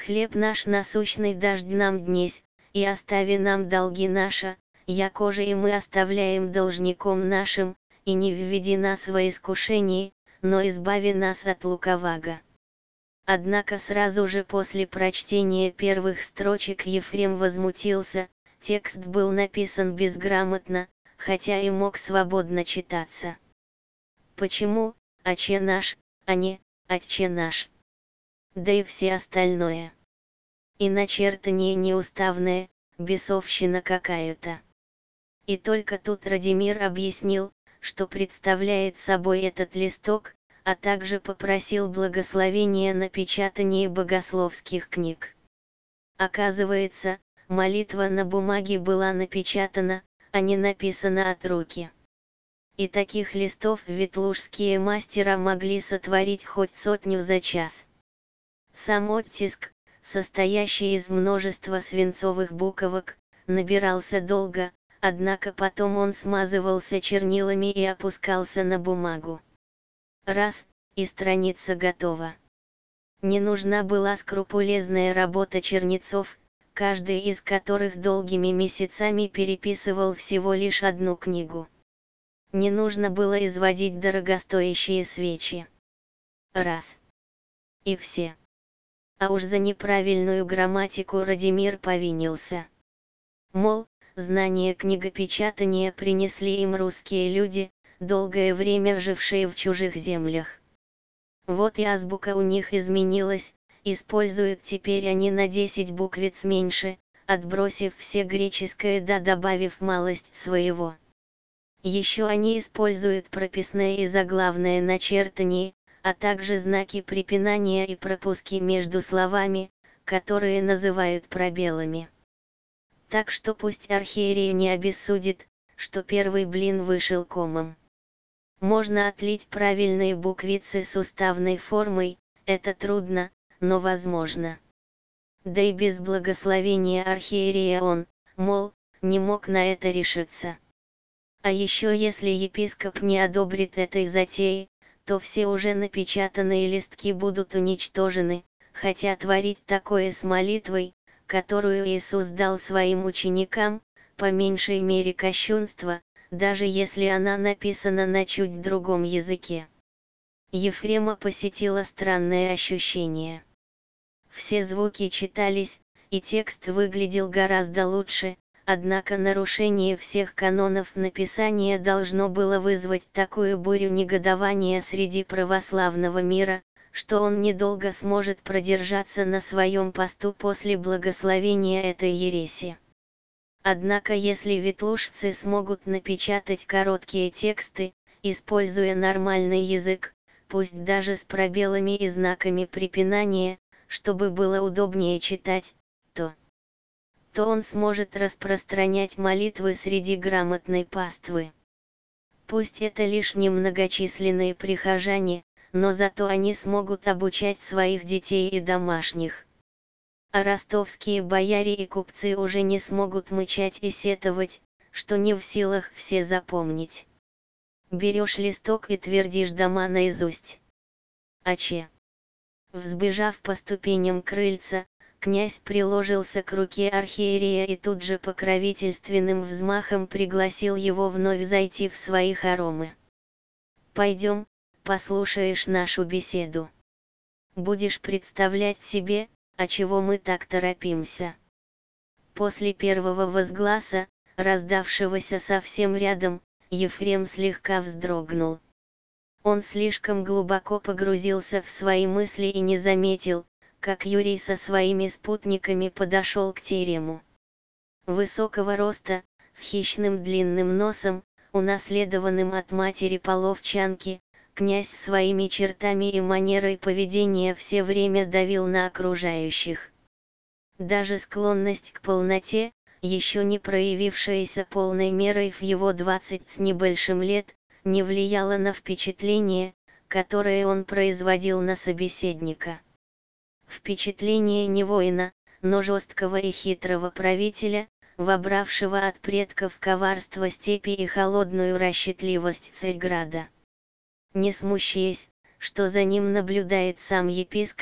хлеб наш насущный дашь нам днесь, и остави нам долги наши, якоже и мы оставляем должником нашим, и не введи нас во искушение, но избави нас от лукаваго». Однако сразу же после прочтения первых строчек Ефрем возмутился. Текст был написан безграмотно, хотя и мог свободно читаться. Почему «Отче наш», а не «Отче наш»? Да и все остальное. И начертание неуставное, бесовщина какая-то. И только тут Радимир объяснил, что представляет собой этот листок, а также попросил благословения на печатание богословских книг. Оказывается, молитва на бумаге была напечатана, а не написана от руки. И таких листов ветлужские мастера могли сотворить хоть сотню за час. Сам оттиск, состоящий из множества свинцовых буковок, набирался долго, однако потом он смазывался чернилами и опускался на бумагу. Раз, и страница готова. Не нужна была скрупулезная работа чернецов, каждый из которых долгими месяцами переписывал всего лишь одну книгу. Не нужно было изводить дорогостоящие свечи. Раз. И все. А уж за неправильную грамматику Радимир повинился. Мол, знание книгопечатания принесли им русские люди, долгое время жившие в чужих землях. Вот и азбука у них изменилась, используют теперь они на 10 буквиц меньше, отбросив все греческое да добавив малость своего. Еще они используют прописное и заглавное начертание, а также знаки препинания и пропуски между словами, которые называют пробелами. Так что пусть архиерей не обессудит, что первый блин вышел комом. Можно отлить правильные буквицы с уставной формой, это трудно, но возможно. Да и без благословения архиерея он, мол, не мог на это решиться. А еще если епископ не одобрит этой затеи, то все уже напечатанные листки будут уничтожены, хотя творить такое с молитвой, которую Иисус дал своим ученикам, по меньшей мере кощунство, даже если она написана на чуть другом языке. Ефрема посетило странное ощущение. Все звуки читались, и текст выглядел гораздо лучше, однако нарушение всех канонов написания должно было вызвать такую бурю негодования среди православного мира, что он недолго сможет продержаться на своем посту после благословения этой ереси. Однако если ветлужцы смогут напечатать короткие тексты, используя нормальный язык, пусть даже с пробелами и знаками препинания, чтобы было удобнее читать, то он сможет распространять молитвы среди грамотной паствы. Пусть это лишь немногочисленные прихожане, но зато они смогут обучать своих детей и домашних. А ростовские бояре и купцы уже не смогут мычать и сетовать, что не в силах все запомнить. Берешь листок и твердишь дома наизусть. Аче. Взбежав по ступеням крыльца, князь приложился к руке архиерея и тут же покровительственным взмахом пригласил его вновь зайти в свои хоромы. «Пойдем, послушаешь нашу беседу. Будешь представлять себе, чего мы так торопимся». После первого возгласа, раздавшегося совсем рядом, Ефрем слегка вздрогнул. Он слишком глубоко погрузился в свои мысли и не заметил, как Юрий со своими спутниками подошел к терему. Высокого роста, с хищным длинным носом, унаследованным от матери половчанки, князь своими чертами и манерой поведения все время давил на окружающих. Даже склонность к полноте, еще не проявившаяся полной мерой в его 20 с небольшим лет, не влияла на впечатление, которое он производил на собеседника. Впечатление не воина, но жесткого и хитрого правителя, вобравшего от предков коварство степи и холодную расчетливость Царьграда. Не смущаясь, что за ним наблюдает сам епископ,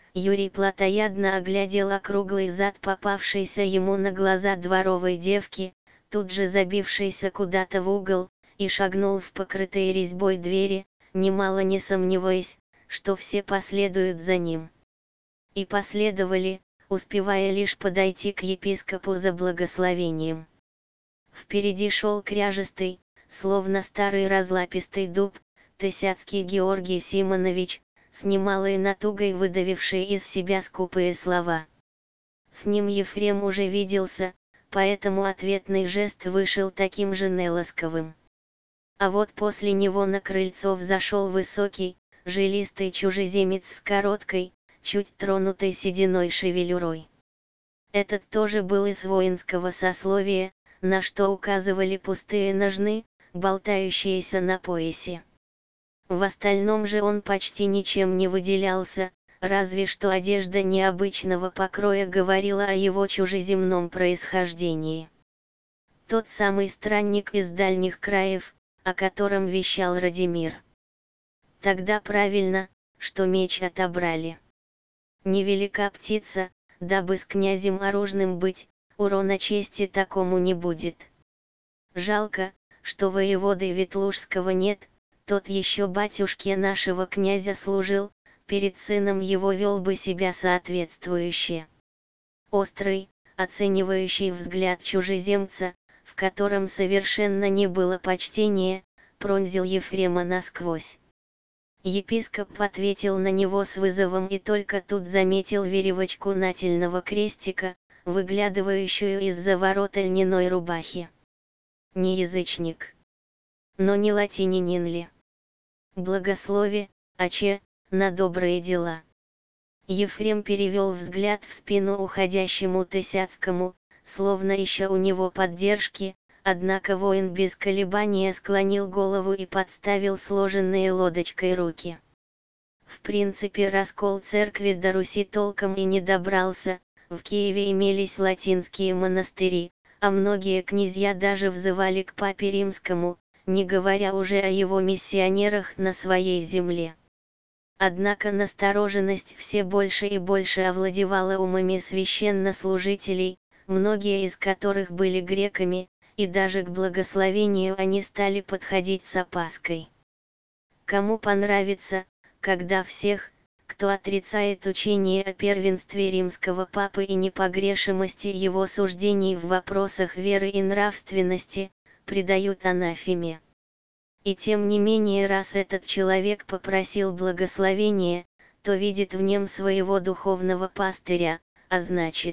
Юрий плотоядно оглядел округлый зад попавшейся ему на глаза дворовой девки, тут же забившейся куда-то в угол, и шагнул в покрытые резьбой двери, немало не сомневаясь, что все последуют за ним. И последовали, успевая лишь подойти к епископу за благословением. Впереди шел кряжестый, словно старый разлапистый дуб, Тысяцкий Георгий Симонович, с немалой натугой выдавивший из себя скупые слова. С ним Ефрем уже виделся, поэтому ответный жест вышел таким же неласковым. А вот после него на крыльцо взошел высокий, жилистый чужеземец с короткой, чуть тронутой сединой шевелюрой. Этот тоже был из воинского сословия, на что указывали пустые ножны, болтающиеся на поясе. В остальном же он почти ничем не выделялся, разве что одежда необычного покроя говорила о его чужеземном происхождении. Тот самый странник из дальних краев, о котором вещал Радимир. Тогда правильно, что меч отобрали. Невелика птица, дабы с князем оружным быть, урона чести такому не будет. Жалко, что воеводы Ветлужского нет, тот еще батюшке нашего князя служил, перед сыном его вел бы себя соответствующе. Острый, оценивающий взгляд чужеземца, в котором совершенно не было почтения, пронзил Ефрема насквозь. Епископ ответил на него с вызовом и только тут заметил веревочку нательного крестика, выглядывающую из-за ворот льняной рубахи. Не язычник. Но не латинянин ли? Благослови, отче, на добрые дела. Ефрем перевел взгляд в спину уходящему Тысяцкому, словно ища у него поддержки, однако воин без колебания склонил голову и подставил сложенные лодочкой руки. В принципе, раскол церкви до Руси толком и не добрался, в Киеве имелись латинские монастыри, а многие князья даже взывали к папе римскому, не говоря уже о его миссионерах на своей земле. Однако настороженность все больше и больше овладевала умами священнослужителей, многие из которых были греками, и даже к благословению они стали подходить с опаской. Кому понравится, когда всех, кто отрицает учение о первенстве римского папы и непогрешимости его суждений в вопросах веры и нравственности, предают анафеме. И тем не менее, раз этот человек попросил благословения, то видит в нем своего духовного пастыря, а значит...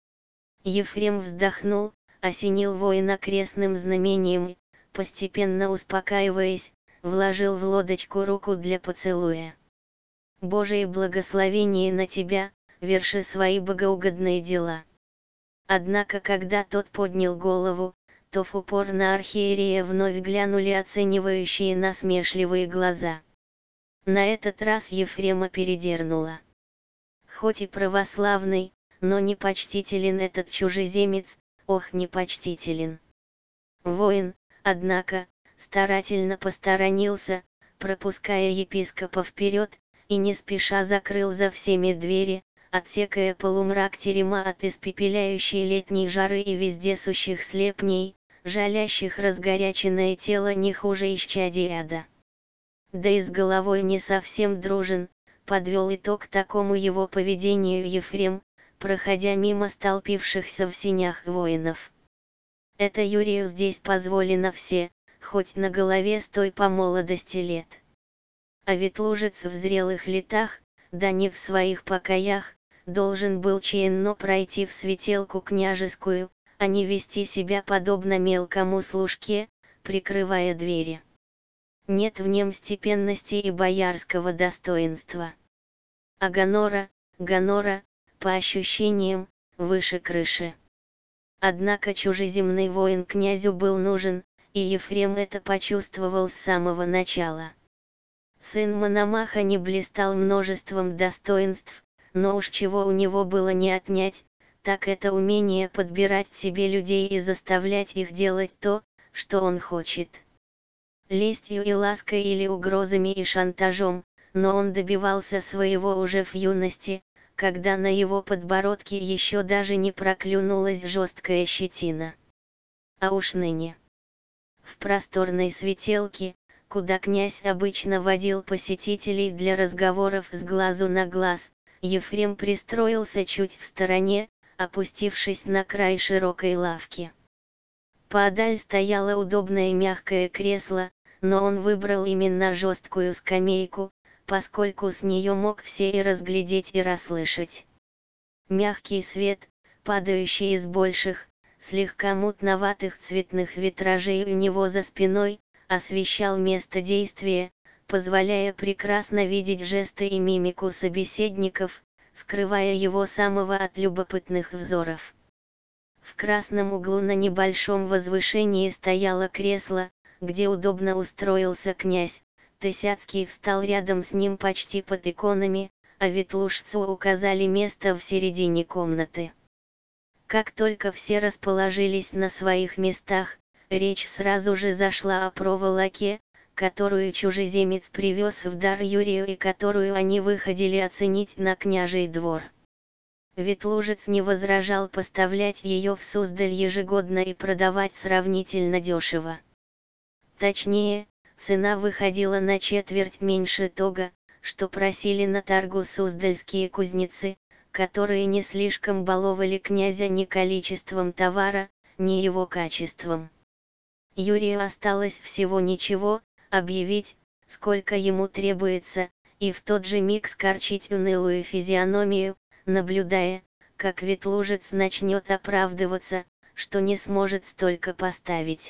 Ефрем вздохнул, осенил воина крестным знамением и, постепенно успокаиваясь, вложил в лодочку руку для поцелуя. «Божие благословение на тебя, верши свои богоугодные дела». Однако когда тот поднял голову, то в упор на архиерея вновь глянули оценивающие насмешливые глаза. На этот раз Ефрема передернуло. Хоть и православный, но непочтителен этот чужеземец, ох, непочтителен. Воин, однако, старательно посторонился, пропуская епископа вперед, и не спеша закрыл за всеми двери, отсекая полумрак терема от испепеляющей летней жары и вездесущих слепней, жалящих разгоряченное тело не хуже исчадий ада. Да и с головой не совсем дружен, подвел итог такому его поведению Ефрем, проходя мимо столпившихся в сенях воинов. Это Юрию здесь позволено все, хоть на голове стой по молодости лет. А ветлужец в зрелых летах, да не в своих покоях, должен был чинно пройти в светелку княжескую, а не вести себя подобно мелкому служке, прикрывая двери. Нет в нем степенности и боярского достоинства. А гонора, по ощущениям, выше крыши. Однако чужеземный воин князю был нужен, и Ефрем это почувствовал с самого начала. Сын Мономаха не блистал множеством достоинств, но уж чего у него было не отнять, так это умение подбирать себе людей и заставлять их делать то, что он хочет. Лестью и лаской или угрозами и шантажом, но он добивался своего уже в юности, когда на его подбородке еще даже не проклюнулась жесткая щетина. А уж ныне. В просторной светелке, куда князь обычно водил посетителей для разговоров с глазу на глаз, Ефрем пристроился чуть в стороне, опустившись на край широкой лавки. Поодаль стояло удобное мягкое кресло, но он выбрал именно жесткую скамейку, поскольку с нее мог все и разглядеть и расслышать. Мягкий свет, падающий из больших, слегка мутноватых цветных витражей у него за спиной, освещал место действия, позволяя прекрасно видеть жесты и мимику собеседников, скрывая его самого от любопытных взоров. В красном углу на небольшом возвышении стояло кресло, где удобно устроился князь. Тысяцкий встал рядом с ним почти под иконами, а ветлужцу указали место в середине комнаты. Как только все расположились на своих местах, речь сразу же зашла о проволоке, которую чужеземец привез в дар Юрию и которую они выходили оценить на княжий двор. Ветлужец не возражал поставлять ее в Суздаль ежегодно и продавать сравнительно дешево. Точнее, цена выходила на четверть меньше того, что просили на торгу суздальские кузнецы, которые не слишком баловали князя ни количеством товара, ни его качеством. Юрию осталось всего ничего, объявить, сколько ему требуется, и в тот же миг скорчить унылую физиономию, наблюдая, как ветлужец начнет оправдываться, что не сможет столько поставить.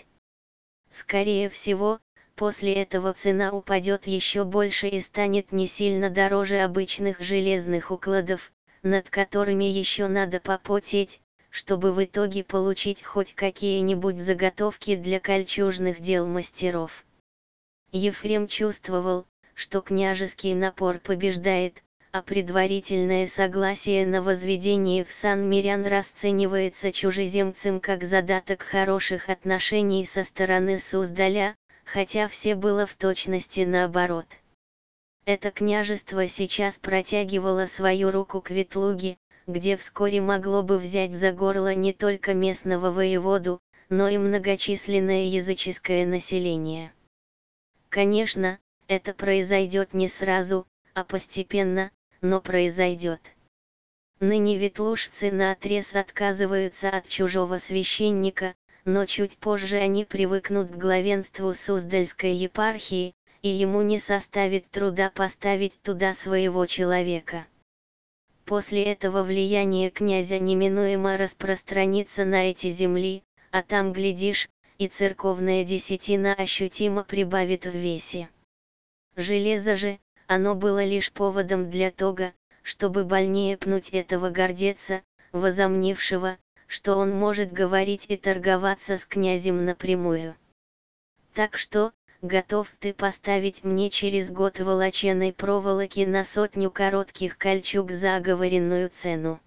Скорее всего, после этого цена упадет еще больше и станет не сильно дороже обычных железных укладов, над которыми еще надо попотеть, чтобы в итоге получить хоть какие-нибудь заготовки для кольчужных дел мастеров. Ефрем чувствовал, что княжеский напор побеждает, а предварительное согласие на возведение в сан мирян расценивается чужеземцем как задаток хороших отношений со стороны Суздаля, хотя все было в точности наоборот. Это княжество сейчас протягивало свою руку к Ветлуге, где вскоре могло бы взять за горло не только местного воеводу, но и многочисленное языческое население. Конечно, это произойдет не сразу, а постепенно, но произойдет. Ныне ветлужцы наотрез отказываются от чужого священника, но чуть позже они привыкнут к главенству Суздальской епархии, и ему не составит труда поставить туда своего человека. После этого влияние князя неминуемо распространится на эти земли, а там, глядишь, и церковная десятина ощутимо прибавит в весе. Железо же, оно было лишь поводом для того, чтобы больнее пнуть этого гордеца, возомнившего, что он может говорить и торговаться с князем напрямую. Так что, готов ты поставить мне через год волоченой проволоки на 100 коротких кольчуг за оговоренную цену?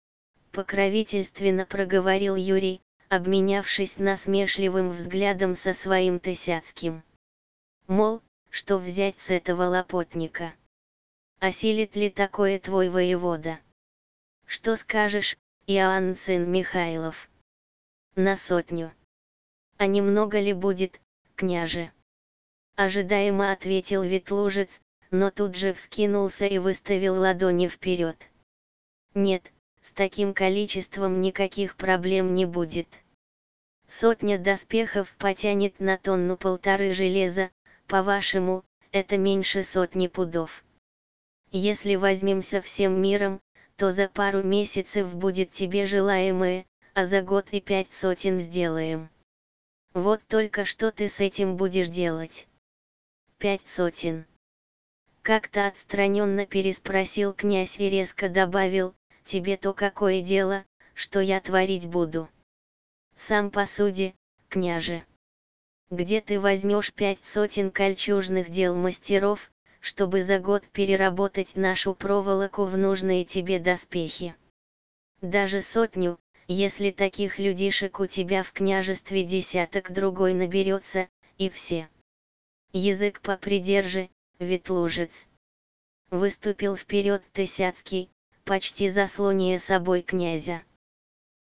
Покровительственно проговорил Юрий, обменявшись насмешливым взглядом со своим Тысяцким. Мол, что взять с этого лопотника? Осилит ли такое твой воевода? Что скажешь, Иоанн сын Михайлов? На 100. А немного ли будет, княже? Ожидаемо ответил ветлужец, но тут же вскинулся и выставил ладони вперед. Нет, с таким количеством никаких проблем не будет. 100 доспехов потянет на 1,5 железа, по-вашему, это меньше 100 пудов. Если возьмемся всем миром, то за пару месяцев будет тебе желаемое, а за год и 5 сотен сделаем. Вот только что ты с этим будешь делать? 5 сотен. Как-то отстраненно переспросил князь и резко добавил, тебе-то какое дело, что я творить буду? Сам посуди, княже. Где ты возьмешь 5 сотен кольчужных дел мастеров, чтобы за год переработать нашу проволоку в нужные тебе доспехи? Даже 100, если таких людишек у тебя в княжестве десяток другой наберется, и все. Язык попридержи, ветлужец. Выступил вперед Тысяцкий, почти заслоняя собой князя.